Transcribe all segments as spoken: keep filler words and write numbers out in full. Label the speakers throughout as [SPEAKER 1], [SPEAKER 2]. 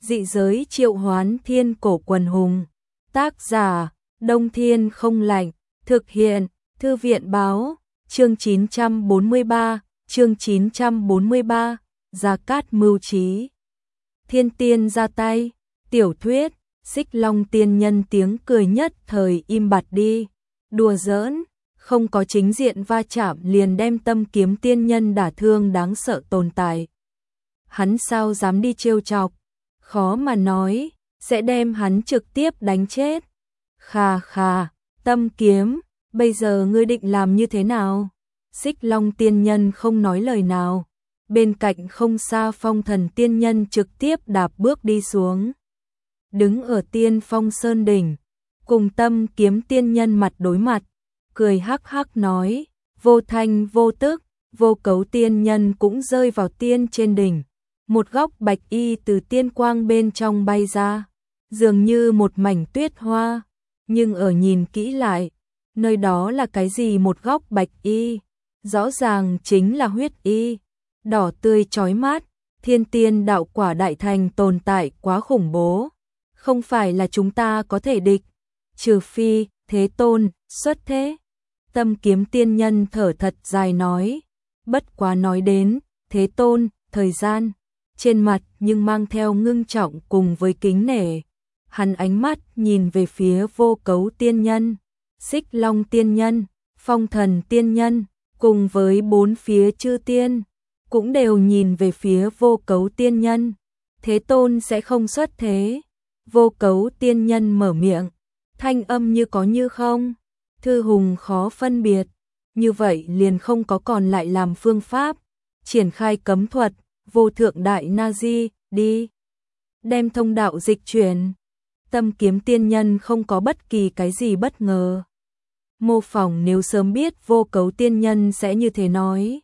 [SPEAKER 1] Dị giới triệu hoán thiên cổ quần hùng. Tác giả, Đông Thiên không lạnh. Thực hiện, Thư viện báo. Chương chín trăm bốn mươi ba, chương chín trăm bốn mươi ba, Gia Cát mưu trí. Thiên tiên ra tay, tiểu thuyết, Xích Long tiên nhân tiếng cười nhất thời im bặt đi. Đùa giỡn, không có chính diện va chạm liền đem Tâm Kiếm tiên nhân đả thương đáng sợ tồn tại. Hắn sao dám đi trêu chọc, khó mà nói, sẽ đem hắn trực tiếp đánh chết. Khà khà, Tâm Kiếm, bây giờ ngươi định làm như thế nào? Xích Long tiên nhân không nói lời nào, bên cạnh không xa Phong Thần tiên nhân trực tiếp đạp bước đi xuống. Đứng ở Tiên Phong Sơn đỉnh, cùng Tâm Kiếm tiên nhân mặt đối mặt, cười hắc hắc nói, vô thanh vô tức, Vô Cấu tiên nhân cũng rơi vào tiên trên đỉnh. Một góc bạch y từ tiên quang bên trong bay ra, dường như một mảnh tuyết hoa, nhưng ở nhìn kỹ lại, nơi đó là cái gì một góc bạch y, rõ ràng chính là huyết y, đỏ tươi chói mắt, thiên tiên đạo quả đại thành tồn tại quá khủng bố, không phải là chúng ta có thể địch, trừ phi Thế Tôn xuất thế. Tâm Kiếm tiên nhân thở thật dài nói, bất quá nói đến Thế Tôn, thời gian trên mặt nhưng mang theo ngưng trọng cùng với kính nể. Hắn ánh mắt nhìn về phía Vô Cấu tiên nhân, Xích Long tiên nhân, Phong Thần tiên nhân, cùng với bốn phía chư tiên, cũng đều nhìn về phía Vô Cấu tiên nhân. Thế Tôn sẽ không xuất thế. Vô Cấu tiên nhân mở miệng, thanh âm như có như không, thư hùng khó phân biệt, như vậy liền không có còn lại làm phương pháp, triển khai cấm thuật, vô thượng đại na di, đi. Đem thông đạo dịch chuyển. Tâm Kiếm tiên nhân không có bất kỳ cái gì bất ngờ. Mô phỏng nếu sớm biết Vô Cấu tiên nhân sẽ như thế nói.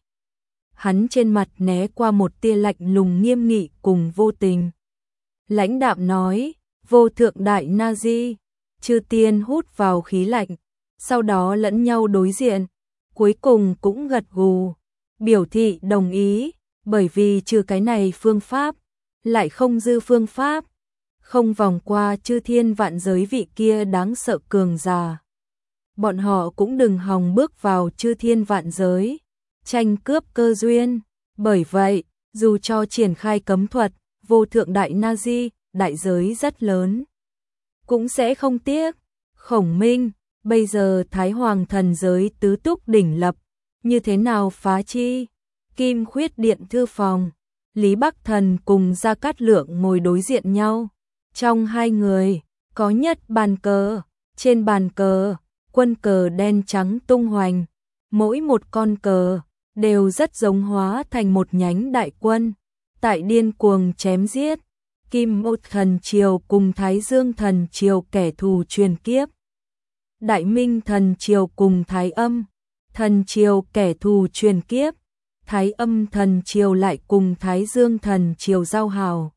[SPEAKER 1] Hắn trên mặt né qua một tia lạnh lùng nghiêm nghị cùng vô tình. Lãnh đạm nói, vô thượng đại na di, chư tiên hút vào khí lạnh, sau đó lẫn nhau đối diện, cuối cùng cũng gật gù, biểu thị đồng ý. Bởi vì trừ cái này phương pháp, lại không dư phương pháp, không vòng qua chư thiên vạn giới vị kia đáng sợ cường giả. Bọn họ cũng đừng hòng bước vào chư thiên vạn giới, tranh cướp cơ duyên. Bởi vậy, dù cho triển khai cấm thuật, vô thượng đại na di, đại giới rất lớn, cũng sẽ không tiếc. Khổng Minh, bây giờ Thái Hoàng thần giới tứ túc đỉnh lập, như thế nào phá chi? Kim Khuyết điện thư phòng, Lý Bắc Thần cùng Gia Cát Lượng ngồi đối diện nhau. Trong hai người, có nhất bàn cờ, trên bàn cờ, quân cờ đen trắng tung hoành, mỗi một con cờ đều rất giống hóa thành một nhánh đại quân, tại điên cuồng chém giết. Kim Ô thần triều cùng Thái Dương thần triều kẻ thù truyền kiếp, Đại Minh thần triều cùng Thái Âm thần triều kẻ thù truyền kiếp, Thái Âm thần triều lại cùng Thái Dương thần triều giao hảo.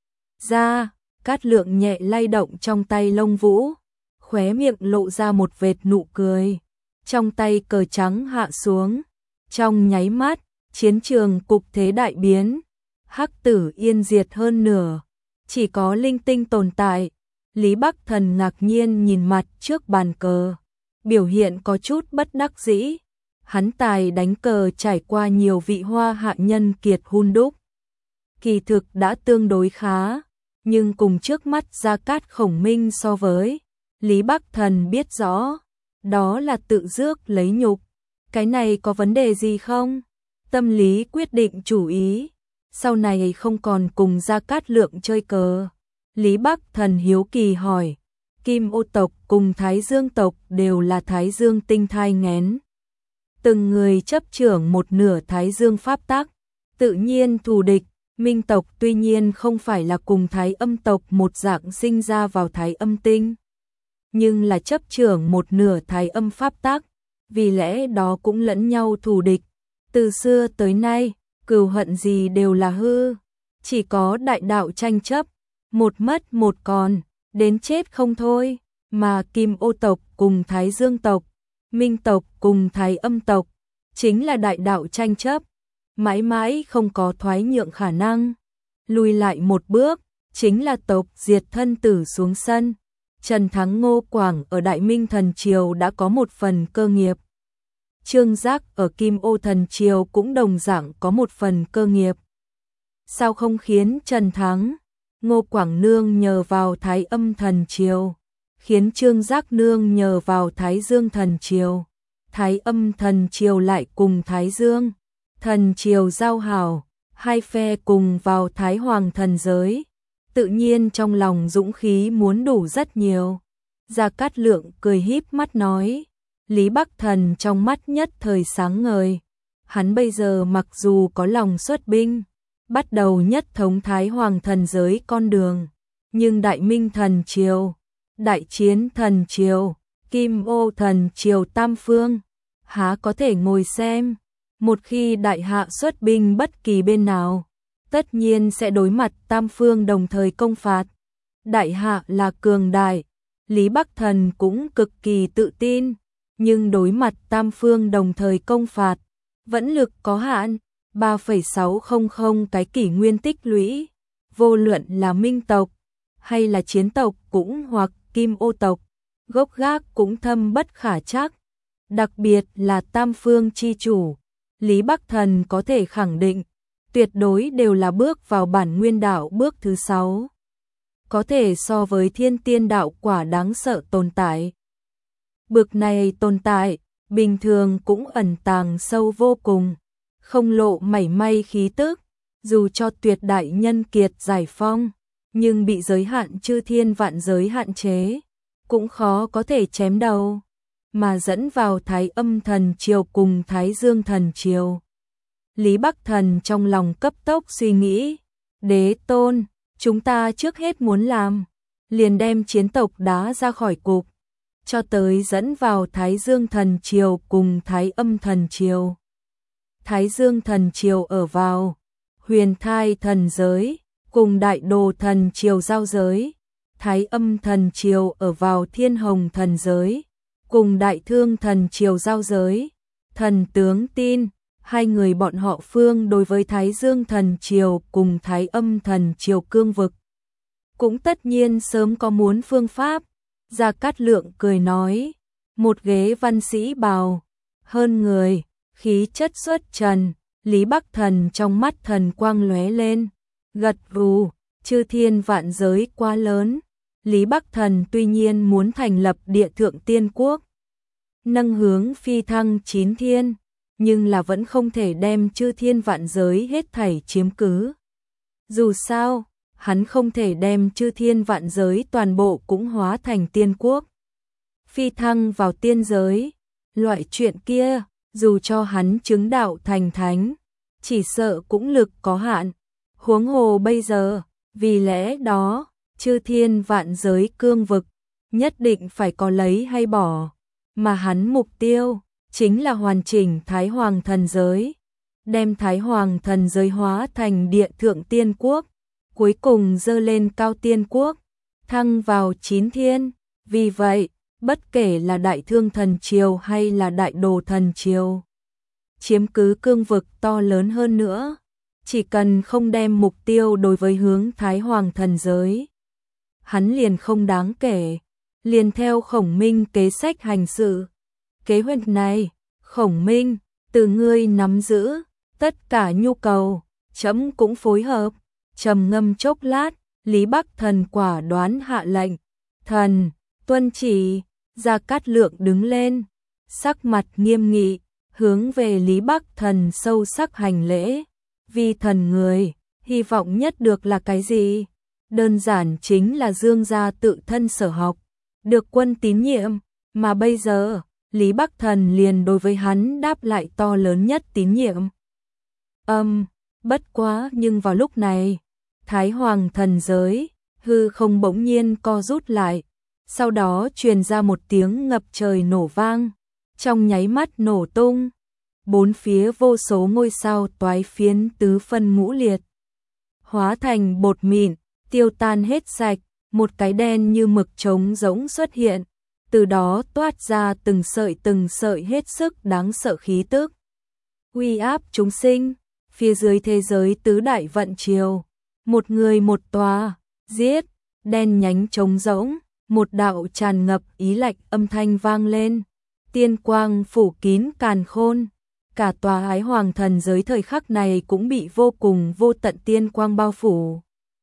[SPEAKER 1] Ra, Cát Lượng nhẹ lay động trong tay lông vũ, khóe miệng lộ ra một vệt nụ cười, trong tay cờ trắng hạ xuống, trong nháy mắt, chiến trường cục thế đại biến, hắc tử yên diệt hơn nửa, chỉ có linh tinh tồn tại. Lý Bắc Thần ngạc nhiên nhìn mặt trước bàn cờ, biểu hiện có chút bất đắc dĩ. Hắn tài đánh cờ trải qua nhiều vị hoa hạ nhân kiệt hun đúc, kỳ thực đã tương đối khá, nhưng cùng trước mắt Gia Cát Khổng Minh so với, Lý Bắc Thần biết rõ, đó là tự rước lấy nhục. Cái này có vấn đề gì không? Tâm lý quyết định chủ ý, sau này không còn cùng Gia Cát Lượng chơi cờ. Lý Bắc Thần hiếu kỳ hỏi, Kim Ô tộc cùng Thái Dương tộc đều là Thái Dương tinh thai nghén, từng người chấp trưởng một nửa Thái Dương pháp tắc, tự nhiên thù địch. Minh tộc tuy nhiên không phải là cùng Thái Âm tộc một dạng sinh ra vào Thái Âm tinh, nhưng là chấp trưởng một nửa Thái Âm pháp tắc, vì lẽ đó cũng lẫn nhau thù địch. Từ xưa tới nay, cừu hận gì đều là hư, chỉ có đại đạo tranh chấp, một mất một còn, đến chết không thôi. Mà Kim Ô tộc cùng Thái Dương tộc, Minh tộc cùng Thái Âm tộc, chính là đại đạo tranh chấp, mãi mãi không có thoái nhượng khả năng. Lùi lại một bước, chính là tộc diệt thân tử xuống sân. Trần Thắng Ngô Quảng ở Đại Minh Thần Triều đã có một phần cơ nghiệp. Trương Giác ở Kim Ô Thần Triều cũng đồng dạng có một phần cơ nghiệp. Sao không khiến Trần Thắng, Ngô Quảng nương nhờ vào Thái Âm Thần Triều, khiến Trương Giác nương nhờ vào Thái Dương Thần Triều, Thái Âm Thần Triều lại cùng Thái Dương Thần Triều giao hảo, hai phe cùng vào Thái Hoàng Thần giới, tự nhiên trong lòng dũng khí muốn đủ rất nhiều. Gia Cát Lượng cười híp mắt nói, Lý Bắc Thần trong mắt nhất thời sáng ngời, hắn bây giờ mặc dù có lòng xuất binh, bắt đầu nhất thống Thái Hoàng Thần giới con đường, nhưng Đại Minh Thần Triều, Đại Chiến Thần Triều, Kim Ô Thần Triều tam phương, há có thể ngồi xem. Một khi đại hạ xuất binh bất kỳ bên nào, tất nhiên sẽ đối mặt tam phương đồng thời công phạt. Đại hạ là cường đại, Lý Bắc Thần cũng cực kỳ tự tin, nhưng đối mặt tam phương đồng thời công phạt, vẫn lực có hạn, ba phẩy sáu không không cái kỷ nguyên tích lũy, vô luận là Minh tộc, hay là Chiến tộc cũng hoặc Kim Ô tộc, gốc gác cũng thâm bất khả trắc, đặc biệt là tam phương chi chủ. Lý Bắc Thần có thể khẳng định, tuyệt đối đều là bước vào bản nguyên đạo bước thứ sáu. Có thể so với thiên tiên đạo quả đáng sợ tồn tại. Bực này tồn tại, bình thường cũng ẩn tàng sâu vô cùng, không lộ mảy may khí tức, dù cho tuyệt đại nhân kiệt giải phong, nhưng bị giới hạn chư thiên vạn giới hạn chế, cũng khó có thể chém đầu. Mà dẫn vào Thái Âm Thần Triều cùng Thái Dương Thần Triều. Lý Bắc Thần trong lòng cấp tốc suy nghĩ, đế tôn, chúng ta trước hết muốn làm, liền đem chiến tộc đá ra khỏi cục, cho tới dẫn vào Thái Dương Thần Triều cùng Thái Âm Thần Triều. Thái Dương Thần Triều ở vào Huyền Thai Thần Giới, cùng Đại Đồ Thần Triều giao giới, Thái Âm Thần Triều ở vào Thiên Hồng Thần Giới, cùng Đại Thương Thần Triều giao giới. Thần tướng tin, hai người bọn họ phương đối với Thái Dương Thần Triều cùng Thái Âm Thần Triều cương vực, cũng tất nhiên sớm có muốn phương pháp. Gia Cát Lượng cười nói, một ghế văn sĩ bào, hơn người, khí chất xuất trần. Lý Bắc Thần trong mắt thần quang lóe lên, gật gù, chư thiên vạn giới quá lớn. Lý Bắc Thần tuy nhiên muốn thành lập địa thượng tiên quốc, nâng hướng phi thăng chín thiên, nhưng là vẫn không thể đem chư thiên vạn giới hết thảy chiếm cứ. Dù sao, hắn không thể đem chư thiên vạn giới toàn bộ cũng hóa thành tiên quốc. Phi thăng vào tiên giới, loại chuyện kia, dù cho hắn chứng đạo thành thánh, chỉ sợ cũng lực có hạn. Huống hồ bây giờ, vì lẽ đó, chư thiên vạn giới cương vực, nhất định phải có lấy hay bỏ, mà hắn mục tiêu, chính là hoàn chỉnh Thái Hoàng Thần giới, đem Thái Hoàng Thần giới hóa thành địa thượng tiên quốc, cuối cùng dơ lên cao tiên quốc, thăng vào chín thiên. Vì vậy, bất kể là Đại Thương Thần Triều hay là Đại Đồ Thần Triều, chiếm cứ cương vực to lớn hơn nữa, chỉ cần không đem mục tiêu đối với hướng Thái Hoàng Thần giới, hắn liền không đáng kể, liền theo Khổng Minh kế sách hành sự. Kế hoạch này, Khổng Minh, từ ngươi nắm giữ, tất cả nhu cầu, trẫm cũng phối hợp. Trầm ngâm chốc lát, Lý Bắc Thần quả đoán hạ lệnh, thần, tuân chỉ. Gia Cát Lượng đứng lên, sắc mặt nghiêm nghị, hướng về Lý Bắc Thần sâu sắc hành lễ. Vì thần người, hy vọng nhất được là cái gì? Đơn giản chính là Dương gia tự thân sở học, được quân tín nhiệm, mà bây giờ, Lý Bắc Thần liền đối với hắn đáp lại to lớn nhất tín nhiệm. Âm, um, bất quá nhưng vào lúc này, Thái Hoàng Thần giới, hư không bỗng nhiên co rút lại, sau đó truyền ra một tiếng ngập trời nổ vang, trong nháy mắt nổ tung, bốn phía vô số ngôi sao toái phiến tứ phân ngũ liệt, hóa thành bột mịn, tiêu tan hết sạch, một cái đen như mực trống rỗng xuất hiện, từ đó toát ra từng sợi từng sợi hết sức đáng sợ khí tức. Uy áp chúng sinh, phía dưới thế giới tứ đại vận triều, một người một tòa, Giết, đen nhánh trống rỗng, một đạo tràn ngập ý lạnh âm thanh vang lên, tiên quang phủ kín càn khôn. Cả tòa Ái Hoàng thần giới thời khắc này cũng bị vô cùng vô tận tiên quang bao phủ.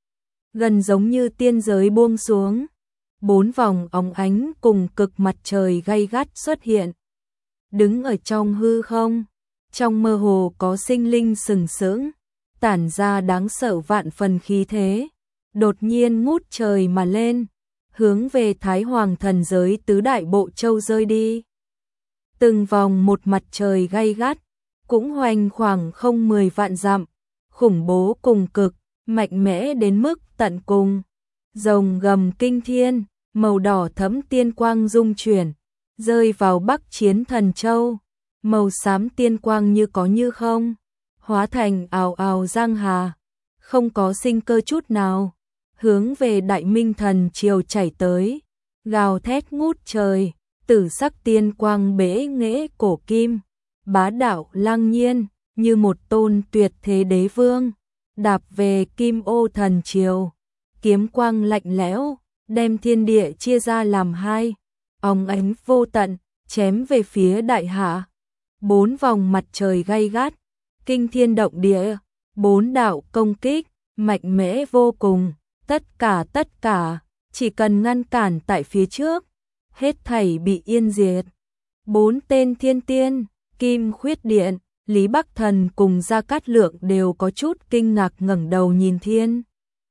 [SPEAKER 1] Gần giống như tiên giới buông xuống, bốn vòng óng ánh cùng cực mặt trời gay gắt xuất hiện. Đứng ở trong hư không, trong mơ hồ có sinh linh sừng sững, tản ra đáng sợ vạn phần khí thế, đột nhiên ngút trời mà lên, hướng về Thái Hoàng thần giới tứ đại bộ châu rơi đi. Từng vòng một mặt trời gay gắt, cũng hoành khoảng không mười vạn dặm, khủng bố cùng cực, mạnh mẽ đến mức tận cùng. Rồng gầm kinh thiên, màu đỏ thẫm tiên quang dung chuyển, rơi vào Bắc Chiến Thần Châu, màu xám tiên quang như có như không, hóa thành ào ào giang hà, không có sinh cơ chút nào, hướng về Đại Minh Thần Triều chảy tới, gào thét ngút trời, tử sắc tiên quang bể nghệ cổ kim, bá đạo lang nhiên, như một tôn tuyệt thế đế vương, đạp về Kim Ô Thần Triều, kiếm quang lạnh lẽo, đem thiên địa chia ra làm hai, óng ánh vô tận, chém về phía đại hạ. Bốn vòng mặt trời gay gắt, kinh thiên động địa, bốn đạo công kích, mạnh mẽ vô cùng, tất cả tất cả, chỉ cần ngăn cản tại phía trước, hết thảy bị yên diệt. Bốn tên thiên tiên, Kim Khuyết Điện, Lý Bắc Thần cùng Gia Cát Lượng đều có chút kinh ngạc ngẩng đầu nhìn thiên.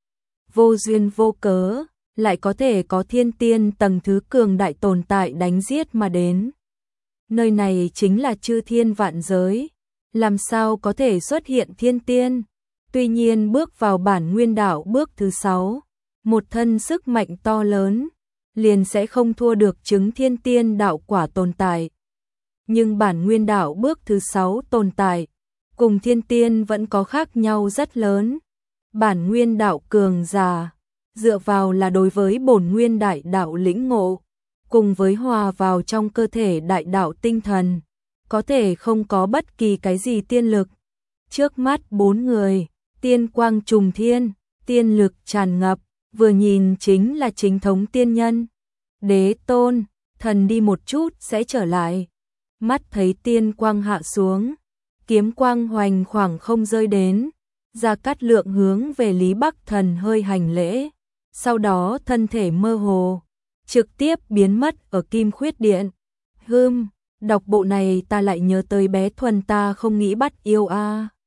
[SPEAKER 1] Vô duyên vô cớ, lại có thể có thiên tiên tầng thứ cường đại tồn tại đánh giết mà đến. Nơi này chính là chư thiên vạn giới, làm sao có thể xuất hiện thiên tiên? Tuy nhiên bước vào bản nguyên đạo bước thứ sáu, một thân sức mạnh to lớn, liền sẽ không thua được chứng thiên tiên đạo quả tồn tại. Nhưng bản nguyên đạo bước thứ sáu tồn tại, cùng thiên tiên vẫn có khác nhau rất lớn. Bản nguyên đạo cường giả, dựa vào là đối với bổn nguyên đại đạo lĩnh ngộ, cùng với hòa vào trong cơ thể đại đạo tinh thần, có thể không có bất kỳ cái gì tiên lực. Trước mắt bốn người, tiên quang trùng thiên, tiên lực tràn ngập, vừa nhìn chính là chính thống tiên nhân. Đế tôn, thần đi một chút sẽ trở lại. Mắt thấy tiên quang hạ xuống, kiếm quang hoành khoảng không rơi đến, Gia Cát Lượng hướng về Lý Bắc Thần hơi hành lễ, sau đó thân thể mơ hồ, trực tiếp biến mất ở Kim Khuyết Điện. Hừm, đọc bộ này ta lại nhớ tới bé Thuần ta không nghĩ bắt yêu a. À.